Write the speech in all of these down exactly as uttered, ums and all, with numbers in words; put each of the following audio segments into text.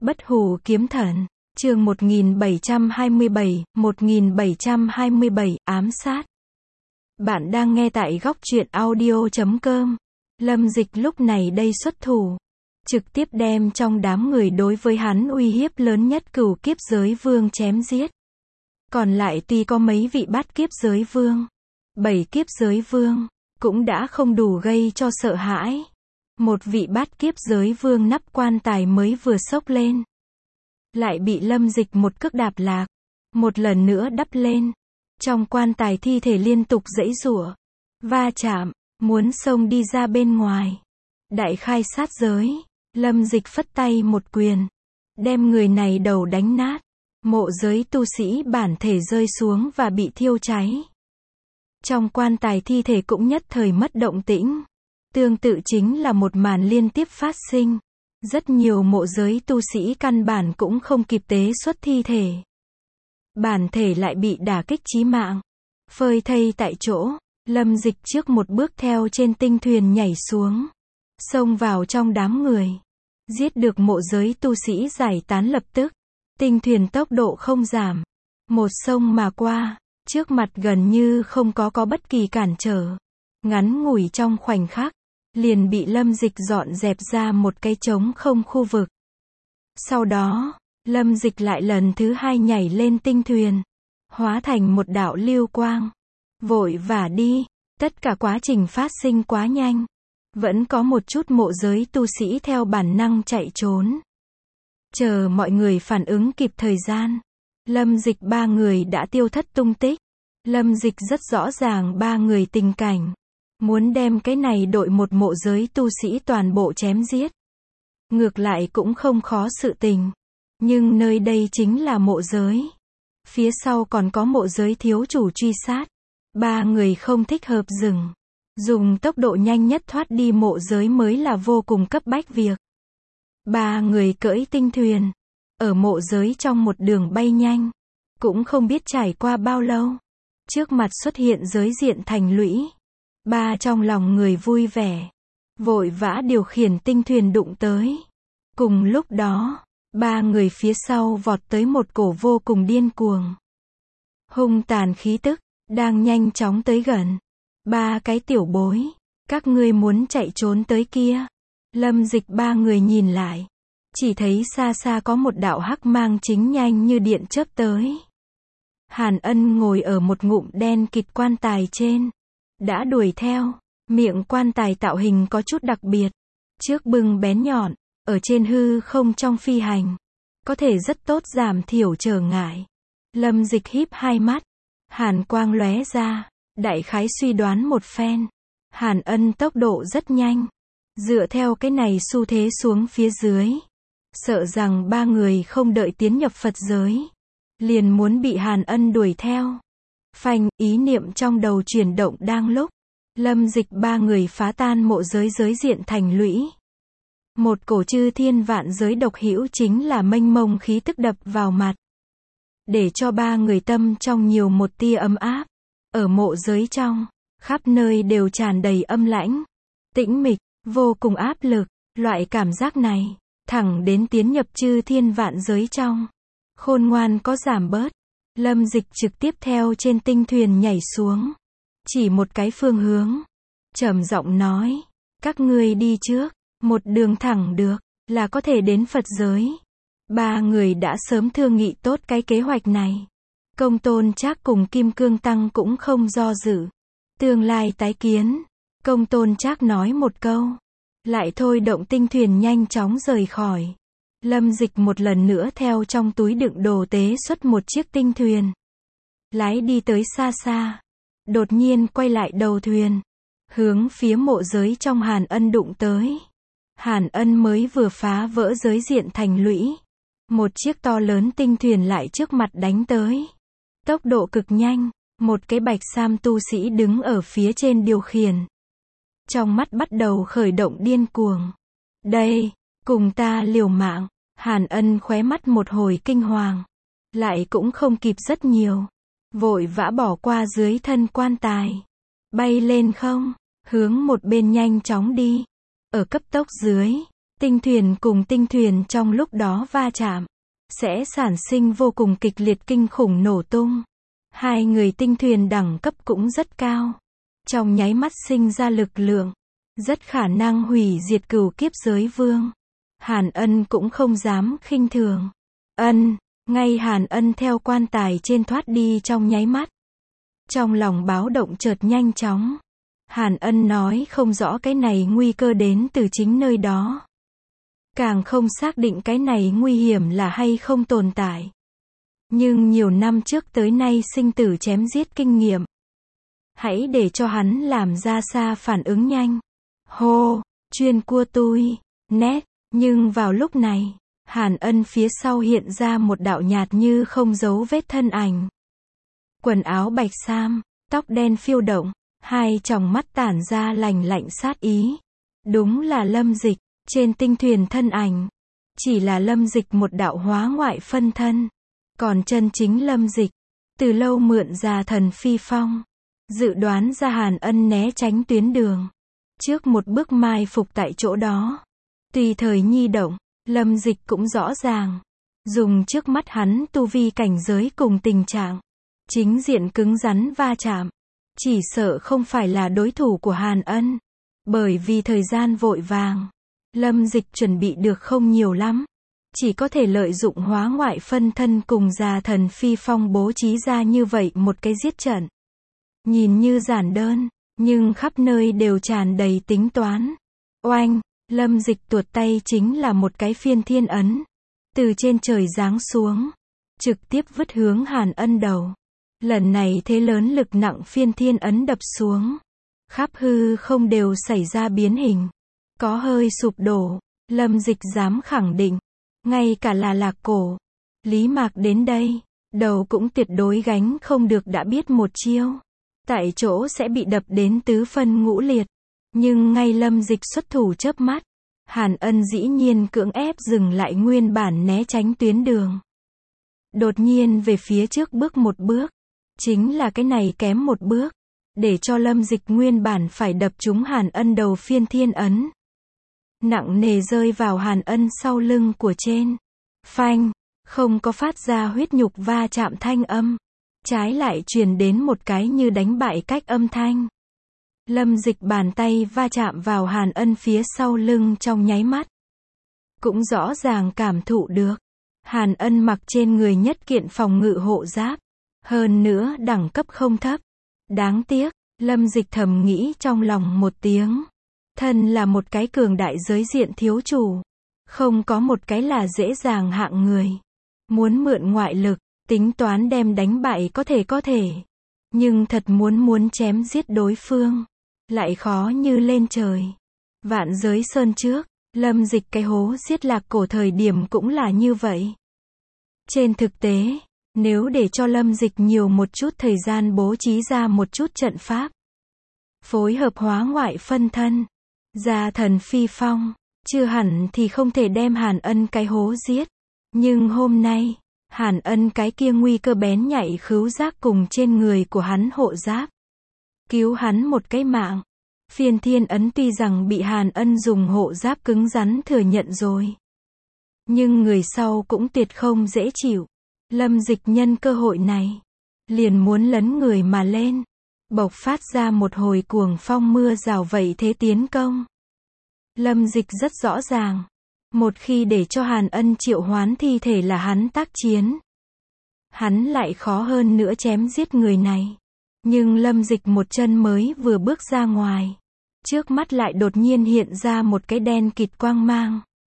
Bất hủ kiếm thần, chương một nghìn bảy trăm hai mươi bảy, một nghìn bảy trăm hai mươi bảy, ám sát. Bạn đang nghe tại góc truyện audio chấm com. Lâm Dịch lúc này đây xuất thủ, trực tiếp đem trong đám người đối với hắn uy hiếp lớn nhất cửu kiếp giới vương chém giết. Còn lại tuy có mấy vị bát kiếp giới vương, bảy kiếp giới vương, cũng đã không đủ gây cho sợ hãi. Một vị bát kiếp giới vương nắp quan tài mới vừa xốc lên, lại bị Lâm Dịch một cước đạp lạc, một lần nữa đắp lên. Trong quan tài thi thể liên tục giãy giụa, va chạm, muốn xông đi ra bên ngoài. Đại khai sát giới, Lâm Dịch phất tay một quyền, đem người này đầu đánh nát. Mộ giới tu sĩ bản thể rơi xuống và bị thiêu cháy. Trong quan tài thi thể cũng nhất thời mất động tĩnh. Tương tự chính là một màn liên tiếp phát sinh. Rất nhiều mộ giới tu sĩ căn bản cũng không kịp tế xuất thi thể. Bản thể lại bị đả kích chí mạng, phơi thây tại chỗ. Lâm Dịch trước một bước theo trên tinh thuyền nhảy xuống, xông vào trong đám người, giết được mộ giới tu sĩ giải tán lập tức. Tinh thuyền tốc độ không giảm, một sông mà qua, trước mặt gần như không có có bất kỳ cản trở. Ngắn ngủi trong khoảnh khắc, liền bị Lâm Dịch dọn dẹp ra một cái trống không khu vực. Sau đó, Lâm Dịch lại lần thứ hai nhảy lên tinh thuyền, hóa thành một đạo lưu quang, vội vã đi. Tất cả quá trình phát sinh quá nhanh, vẫn có một chút mộ giới tu sĩ theo bản năng chạy trốn. Chờ mọi người phản ứng kịp thời gian, Lâm Dịch ba người đã tiêu thất tung tích. Lâm Dịch rất rõ ràng ba người tình cảnh, muốn đem cái này đội một mộ giới tu sĩ toàn bộ chém giết. Ngược lại cũng không khó sự tình, nhưng nơi đây chính là mộ giới, phía sau còn có mộ giới thiếu chủ truy sát. Ba người không thích hợp dừng, dùng tốc độ nhanh nhất thoát đi mộ giới mới là vô cùng cấp bách việc. Ba người cưỡi tinh thuyền, ở mộ giới trong một đường bay nhanh, cũng không biết trải qua bao lâu. Trước mặt xuất hiện giới diện thành lũy. Ba trong lòng người vui vẻ, vội vã điều khiển tinh thuyền đụng tới. Cùng lúc đó, ba người phía sau vọt tới một cổ vô cùng điên cuồng, hung tàn khí tức, đang nhanh chóng tới gần. Ba cái tiểu bối, các ngươi muốn chạy trốn tới kia. Lâm Dịch ba người nhìn lại, chỉ thấy xa xa có một đạo hắc mang chính nhanh như điện chớp tới. Hàn Ân ngồi ở một ngụm đen kịt quan tài trên, đã đuổi theo. Miệng quan tài tạo hình có chút đặc biệt, trước bưng bén nhọn, ở trên hư không trong phi hành, có thể rất tốt giảm thiểu trở ngại. Lâm Dịch híp hai mắt, hàn quang lóe ra, đại khái suy đoán một phen. Hàn Ân tốc độ rất nhanh, dựa theo cái này xu thế xuống phía dưới, sợ rằng ba người không đợi tiến nhập Phật giới, liền muốn bị Hàn Ân đuổi theo. Phanh, ý niệm trong đầu chuyển động đang lúc, Lâm Dịch ba người phá tan mộ giới giới diện thành lũy. Một cổ chư thiên vạn giới độc hữu chính là mênh mông khí tức đập vào mặt, để cho ba người tâm trong nhiều một tia ấm áp. Ở mộ giới trong, khắp nơi đều tràn đầy âm lãnh, tĩnh mịch, vô cùng áp lực. Loại cảm giác này, thẳng đến tiến nhập chư thiên vạn giới trong, khôn ngoan có giảm bớt. Lâm Dịch trực tiếp theo trên tinh thuyền nhảy xuống, chỉ một cái phương hướng, trầm giọng nói, các ngươi đi trước, một đường thẳng được, là có thể đến Phật giới. Ba người đã sớm thương nghị tốt cái kế hoạch này. Công Tôn Trác cùng Kim Cương Tăng cũng không do dự. Tương lai tái kiến. Công Tôn Trác nói một câu, lại thôi động tinh thuyền nhanh chóng rời khỏi. Lâm Dịch một lần nữa theo trong túi đựng đồ tế xuất một chiếc tinh thuyền, lái đi tới xa xa. Đột nhiên quay lại đầu thuyền, hướng phía mộ giới trong Hàn Ân đụng tới. Hàn Ân mới vừa phá vỡ giới diện thành lũy, một chiếc to lớn tinh thuyền lại trước mặt đánh tới. Tốc độ cực nhanh, một cái bạch sam tu sĩ đứng ở phía trên điều khiển, trong mắt bắt đầu khởi động điên cuồng. Đây, cùng ta liều mạng. Hàn Ân khóe mắt một hồi kinh hoàng, lại cũng không kịp rất nhiều, vội vã bỏ qua dưới thân quan tài, bay lên không, hướng một bên nhanh chóng đi. Ở cấp tốc dưới, Tinh thuyền cùng tinh thuyền trong lúc đó va chạm, sẽ sản sinh vô cùng kịch liệt kinh khủng nổ tung. Hai người tinh thuyền đẳng cấp cũng rất cao. Trong nháy mắt sinh ra lực lượng, rất khả năng hủy diệt cửu kiếp giới vương. Hàn Ân cũng không dám khinh thường. Ân, ngay Hàn Ân theo quan tài trên thoát đi trong nháy mắt. Trong lòng báo động chợt nhanh chóng. Hàn Ân nói không rõ cái này nguy cơ đến từ chính nơi đó. Càng không xác định cái này nguy hiểm là hay không tồn tại. Nhưng nhiều năm trước tới nay sinh tử chém giết kinh nghiệm. Hãy để cho hắn làm ra xa phản ứng nhanh. Hô, chuyên cua tui, nét. Nhưng vào lúc này, Hàn Ân phía sau hiện ra một đạo nhạt như không dấu vết thân ảnh. Quần áo bạch sam, tóc đen phiêu động, hai tròng mắt tản ra lành lạnh sát ý. Đúng là Lâm Dịch, trên tinh thuyền thân ảnh. Chỉ là Lâm Dịch một đạo hóa ngoại phân thân. Còn chân chính Lâm Dịch, từ lâu mượn già thần phi phong. Dự đoán ra Hàn Ân né tránh tuyến đường. Trước một bước mai phục tại chỗ đó. Tùy thời nhi động, Lâm Dịch cũng rõ ràng. Dùng trước mắt hắn tu vi cảnh giới cùng tình trạng. Chính diện cứng rắn va chạm. Chỉ sợ không phải là đối thủ của Hàn Ân. Bởi vì thời gian vội vàng. Lâm Dịch chuẩn bị được không nhiều lắm. Chỉ có thể lợi dụng hóa ngoại phân thân cùng già thần phi phong bố trí ra như vậy một cái giết trận. Nhìn như giản đơn, nhưng khắp nơi đều tràn đầy tính toán. Oanh, Lâm Dịch tuột tay chính là một cái phiên thiên ấn. Từ trên trời giáng xuống. Trực tiếp vứt hướng Hàn Ân đầu. Lần này thế lớn lực nặng phiên thiên ấn đập xuống. Khắp hư không đều xảy ra biến hình. Có hơi sụp đổ. Lâm Dịch dám khẳng định. Ngay cả là Lạc Cổ, Lý Mạc đến đây, đầu cũng tuyệt đối gánh không được đã biết một chiêu. Tại chỗ sẽ bị đập đến tứ phân ngũ liệt. Nhưng ngay Lâm Dịch xuất thủ chớp mắt. Hàn Ân dĩ nhiên cưỡng ép dừng lại nguyên bản né tránh tuyến đường. Đột nhiên về phía trước bước một bước. Chính là cái này kém một bước. Để cho Lâm Dịch nguyên bản phải đập trúng Hàn Ân đầu phiên thiên ấn. Nặng nề rơi vào Hàn Ân sau lưng của trên. Phanh, không có phát ra huyết nhục va chạm thanh âm. Trái lại truyền đến một cái như đánh bại cách âm thanh. Lâm Dịch bàn tay va chạm vào Hàn Ân phía sau lưng trong nháy mắt. Cũng rõ ràng cảm thụ được. Hàn Ân mặc trên người nhất kiện phòng ngự hộ giáp. Hơn nữa đẳng cấp không thấp. Đáng tiếc, Lâm Dịch thầm nghĩ trong lòng một tiếng. Thân là một cái cường đại giới diện thiếu chủ. Không có một cái là dễ dàng hạng người. Muốn mượn ngoại lực, tính toán đem đánh bại có thể có thể. Nhưng thật muốn muốn chém giết đối phương. Lại khó như lên trời. Vạn giới sơn trước, Lâm Dịch cái hố giết Lạc Cổ thời điểm cũng là như vậy. Trên thực tế, nếu để cho Lâm Dịch nhiều một chút thời gian bố trí ra một chút trận pháp. Phối hợp hóa ngoại phân thân. Già thần phi phong, chưa hẳn thì không thể đem Hàn Ân cái hố giết. Nhưng hôm nay, Hàn Ân cái kia nguy cơ bén nhạy khứu giác cùng trên người của hắn hộ giáp. Cứu hắn một cái mạng. Phiên thiên ấn tuy rằng bị Hàn Ân dùng hộ giáp cứng rắn thừa nhận rồi. Nhưng người sau cũng tuyệt không dễ chịu. Lâm Dịch nhân cơ hội này. Liền muốn lấn người mà lên. Bộc phát ra một hồi cuồng phong mưa rào vậy thế tiến công. Lâm Dịch rất rõ ràng. Một khi để cho Hàn Ân triệu hoán thi thể là hắn tác chiến. Hắn lại khó hơn nữa chém giết người này. Nhưng Lâm Dịch một chân mới vừa bước ra ngoài. Trước mắt lại đột nhiên hiện ra một cái đen kịt quang mang.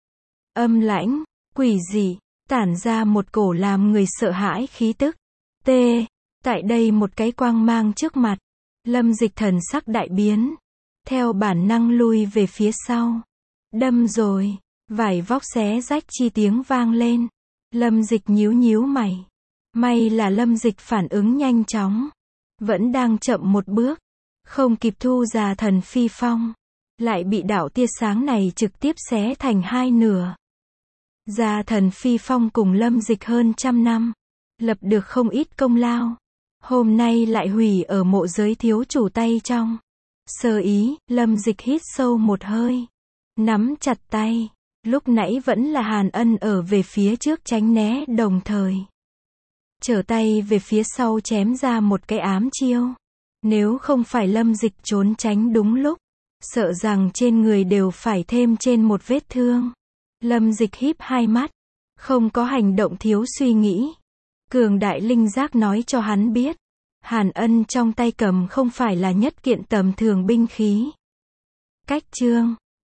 Âm lãnh, quỷ dị, tản ra một cổ làm người sợ hãi khí tức. T. Tại đây một cái quang mang trước mặt. Lâm Dịch thần sắc đại biến. Theo bản năng lui về phía sau. Đâm rồi. Vải vóc xé rách chi tiếng vang lên. Lâm Dịch nhíu nhíu mày. May là Lâm Dịch phản ứng nhanh chóng. Vẫn đang chậm một bước. Không kịp thu già thần phi phong. Lại bị đạo tia sáng này trực tiếp xé thành hai nửa. Già thần phi phong cùng Lâm Dịch hơn trăm năm. Lập được không ít công lao. Hôm nay lại hủy ở mộ giới thiếu chủ tay trong. Sơ ý, Lâm Dịch hít sâu một hơi. Nắm chặt tay. Lúc nãy vẫn là Hàn Ân ở về phía trước tránh né đồng thời trở tay về phía sau chém ra một cái ám chiêu. Nếu không phải Lâm Dịch trốn tránh đúng lúc, sợ rằng trên người đều phải thêm trên một vết thương. Lâm Dịch híp hai mắt, không có hành động thiếu suy nghĩ. Cường đại linh giác nói cho hắn biết, Hàn Ân trong tay cầm không phải là nhất kiện tầm thường binh khí. Cách chương